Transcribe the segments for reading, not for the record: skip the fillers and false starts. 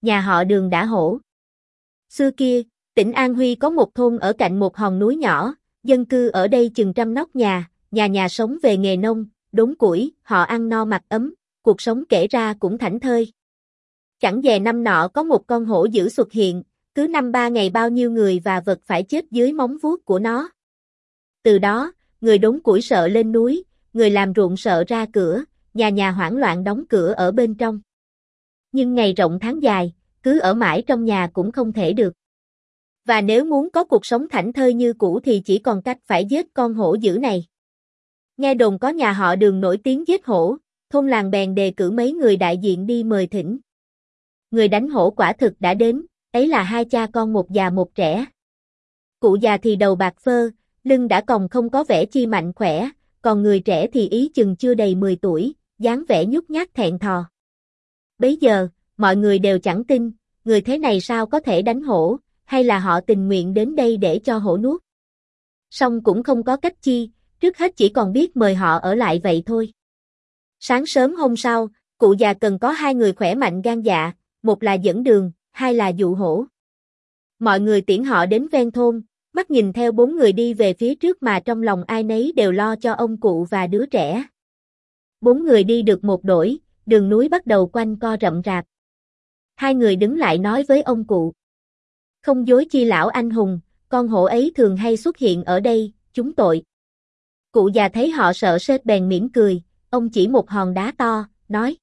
Nhà họ Đường đã hổ. Xưa kia, tỉnh An Huy có một thôn ở cạnh một hòn núi nhỏ, dân cư ở đây chừng 100 nóc nhà, nhà nhà sống về nghề nông, đốn củi, họ ăn no mặc ấm, cuộc sống kể ra cũng thảnh thơi. Chẳng dè năm nọ có một con hổ dữ xuất hiện, cứ năm 3 ngày bao nhiêu người và vật phải chết dưới móng vuốt của nó. Từ đó, người đốn củi sợ lên núi, người làm ruộng sợ ra cửa, nhà nhà hoảng loạn đóng cửa ở bên trong. Nhưng ngày rộng tháng dài, cứ ở mãi trong nhà cũng không thể được. Và nếu muốn có cuộc sống thảnh thơi như cũ thì chỉ còn cách phải giết con hổ dữ này. Nghe đồn có nhà họ Đường nổi tiếng giết hổ, thôn làng bèn đề cử mấy người đại diện đi mời thỉnh. Người đánh hổ quả thực đã đến, ấy là hai cha con một già một trẻ. Cụ già thì đầu bạc phơ, lưng đã còng không có vẻ chi mạnh khỏe, còn người trẻ thì ý chừng chưa đầy 10 tuổi, dáng vẻ nhút nhát thẹn thò. Bấy giờ, mọi người đều chẳng tin, người thế này sao có thể đánh hổ, hay là họ tình nguyện đến đây để cho hổ nuốt. Song cũng không có cách chi, trước hết chỉ còn biết mời họ ở lại vậy thôi. Sáng sớm hôm sau, cụ già cần có 2 người khỏe mạnh gan dạ, một là dẫn đường, 2 là dụ hổ. Mọi người tiễn họ đến ven thôn, mắt nhìn theo 4 người đi về phía trước mà trong lòng ai nấy đều lo cho ông cụ và đứa trẻ. 4 người đi được một đỗi, đường núi bắt đầu quanh co rậm rạp. 2 người đứng lại nói với ông cụ. Không dối chi lão anh hùng, con hổ ấy thường hay xuất hiện ở đây, chúng tội. Cụ già thấy họ sợ sệt bèn mỉm cười, ông chỉ một hòn đá to, nói.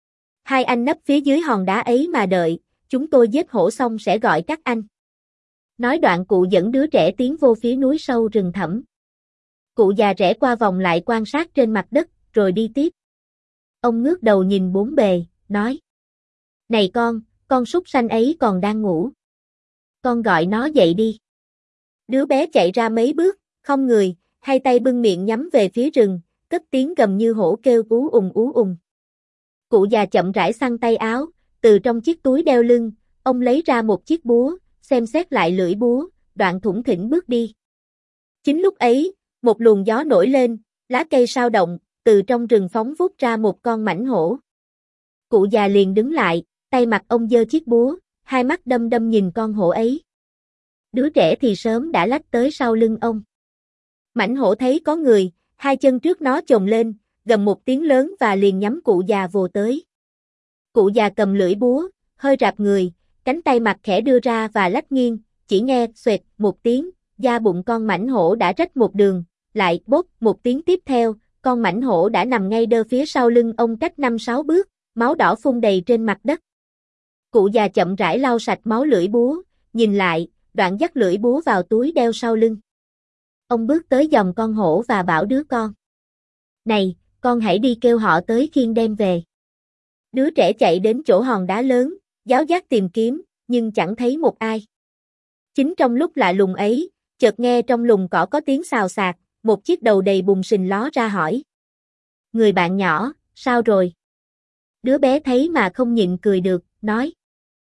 2 anh nấp phía dưới hòn đá ấy mà đợi, chúng tôi giết hổ xong sẽ gọi các anh. Nói đoạn cụ dẫn đứa trẻ tiến vô phía núi sâu rừng thẳm. Cụ già rẽ qua vòng lại quan sát trên mặt đất, rồi đi tiếp. Ông ngước đầu nhìn bốn bề, nói. Này con súc sanh ấy còn đang ngủ. Con gọi nó dậy đi. Đứa bé chạy ra mấy bước, không người, hai tay bưng miệng nhắm về phía rừng, cất tiếng gầm như hổ kêu ú ùng ú ùng. Cụ già chậm rãi xăng tay áo, từ trong chiếc túi đeo lưng, ông lấy ra một chiếc búa, xem xét lại lưỡi búa, đoạn thủng thỉnh bước đi. Chính lúc ấy, một luồng gió nổi lên, lá cây sao động, từ trong rừng phóng vút ra một con mãnh hổ. Cụ già liền đứng lại, tay mặt ông giơ chiếc búa, hai mắt đăm đăm nhìn con hổ ấy. Đứa trẻ thì sớm đã lách tới sau lưng ông. Mãnh hổ thấy có người, hai chân trước nó chồm lên, gầm một tiếng lớn và liền nhắm cụ già vồ tới. Cụ già cầm lưỡi búa, hơi rạp người, cánh tay mặt khẽ đưa ra và lách nghiêng, chỉ nghe xoẹt một tiếng, da bụng con mãnh hổ đã rách một đường, lại bốp một tiếng tiếp theo, con mãnh hổ đã nằm ngay đơ phía sau lưng ông cách 5-6 bước, máu đỏ phun đầy trên mặt đất. Cụ già chậm rãi lau sạch máu lưỡi búa, nhìn lại, đoạn dắt lưỡi búa vào túi đeo sau lưng. Ông bước tới giòng con hổ và bảo đứa con. Này, con hãy đi kêu họ tới khiêng đem về. Đứa trẻ chạy đến chỗ hòn đá lớn, giáo giác tìm kiếm, nhưng chẳng thấy một ai. Chính trong lúc lạ lùng ấy, chợt nghe trong lùm cỏ có tiếng xào xạc, một chiếc đầu đầy bùn sình ló ra hỏi. Người bạn nhỏ, sao rồi? Đứa bé thấy mà không nhịn cười được, nói.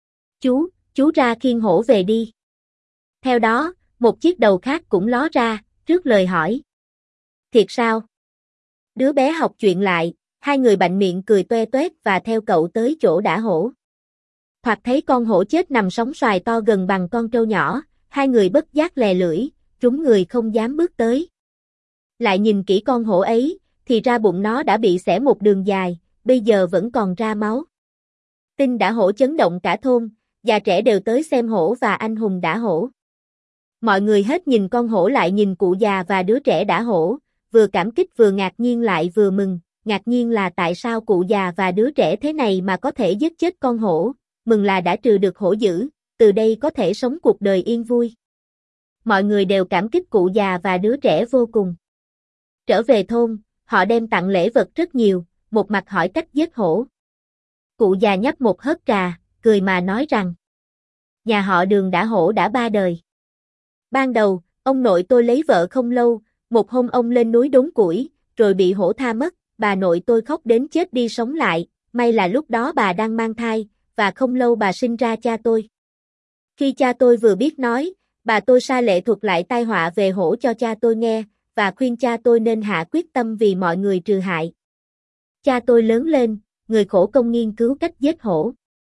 Chú ra khiêng hổ về đi. Theo đó, một chiếc đầu khác cũng ló ra, rước lời hỏi. Thiệt sao? Đứa bé học chuyện lại, hai người bạnh miệng cười toe toét và theo cậu tới chỗ đã hổ. Thoạt thấy con hổ chết nằm sóng xoài to gần bằng con trâu nhỏ, hai người bất giác lè lưỡi, trúng người không dám bước tới. Lại nhìn kỹ con hổ ấy, thì ra bụng nó đã bị xẻ một đường dài, bây giờ vẫn còn ra máu. Tin đã hổ chấn động cả thôn, già trẻ đều tới xem hổ và anh hùng đã hổ. Mọi người hết nhìn con hổ lại nhìn cụ già và đứa trẻ đã hổ, vừa cảm kích vừa ngạc nhiên lại vừa mừng, ngạc nhiên là tại sao cụ già và đứa trẻ thế này mà có thể giết chết con hổ, mừng là đã trừ được hổ dữ, từ đây có thể sống cuộc đời yên vui. Mọi người đều cảm kích cụ già và đứa trẻ vô cùng. Trở về thôn, họ đem tặng lễ vật rất nhiều, một mặt hỏi cách giết hổ. Cụ già nhấp một hớp trà, cười mà nói rằng, nhà họ Đường đã hổ đã 3 đời. Ban đầu, ông nội tôi lấy vợ không lâu, một hôm ông lên núi đốn củi, rồi bị hổ tha mất, bà nội tôi khóc đến chết đi sống lại, may là lúc đó bà đang mang thai, và không lâu bà sinh ra cha tôi. Khi cha tôi vừa biết nói, bà tôi sa lệ thuật lại tai họa về hổ cho cha tôi nghe, và khuyên cha tôi nên hạ quyết tâm vì mọi người trừ hại. Cha tôi lớn lên, người khổ công nghiên cứu cách giết hổ.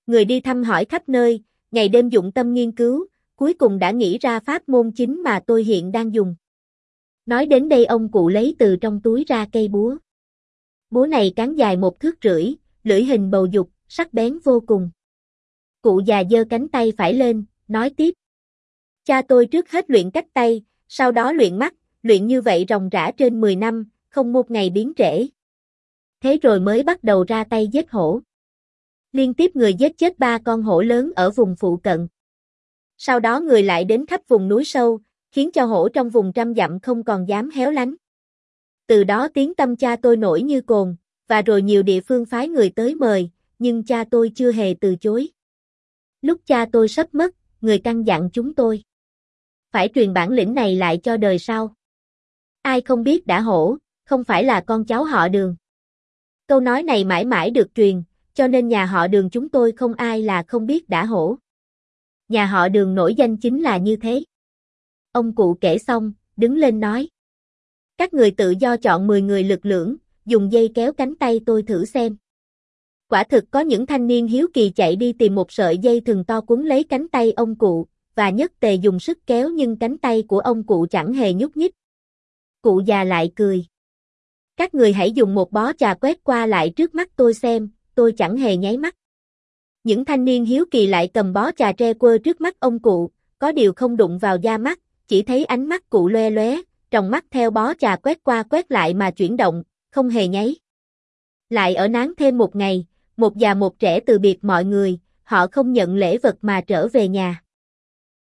Người đi thăm hỏi khắp nơi, ngày đêm dụng tâm nghiên cứu, cuối cùng đã nghĩ ra pháp môn chính mà tôi hiện đang dùng. Nói đến đây ông cụ lấy từ trong túi ra cây búa. Búa này cán dài 1,5 thước, lưỡi hình bầu dục, sắc bén vô cùng. Cụ già giơ cánh tay phải lên, nói tiếp. Cha tôi trước hết luyện cách tay, sau đó luyện mắt, luyện như vậy ròng rã trên 10 năm, không một ngày biến trễ. Thế rồi mới bắt đầu ra tay giết hổ. Liên tiếp người giết chết 3 con hổ lớn ở vùng phụ cận. Sau đó người lại đến khắp vùng núi sâu, khiến cho hổ trong vùng trăm dặm không còn dám héo lánh. Từ đó tiếng tăm cha tôi nổi như cồn, và rồi nhiều địa phương phái người tới mời, nhưng cha tôi chưa hề từ chối. Lúc cha tôi sắp mất, người căn dặn chúng tôi phải truyền bản lĩnh này lại cho đời sau. Ai không biết đã hổ, không phải là con cháu họ Đường. Câu nói này mãi mãi được truyền, cho nên nhà họ Đường chúng tôi không ai là không biết đã hổ. Nhà họ Đường nổi danh chính là như thế. Ông cụ kể xong, đứng lên nói. Các người tự do chọn 10 người lực lưỡng, dùng dây kéo cánh tay tôi thử xem. Quả thực có những thanh niên hiếu kỳ chạy đi tìm một sợi dây thừng to quấn lấy cánh tay ông cụ, và nhất tề dùng sức kéo nhưng cánh tay của ông cụ chẳng hề nhúc nhích. Cụ già lại cười. Các người hãy dùng một bó chà quét qua lại trước mắt tôi xem, tôi chẳng hề nháy mắt. Những thanh niên hiếu kỳ lại cầm bó chà tre quơ trước mắt ông cụ, có điều không đụng vào da mắt, chỉ thấy ánh mắt cụ loe loé, tròng mắt theo bó chà quét qua quét lại mà chuyển động, không hề nháy. Lại ở nán thêm một ngày, một già một trẻ từ biệt mọi người, họ không nhận lễ vật mà trở về nhà.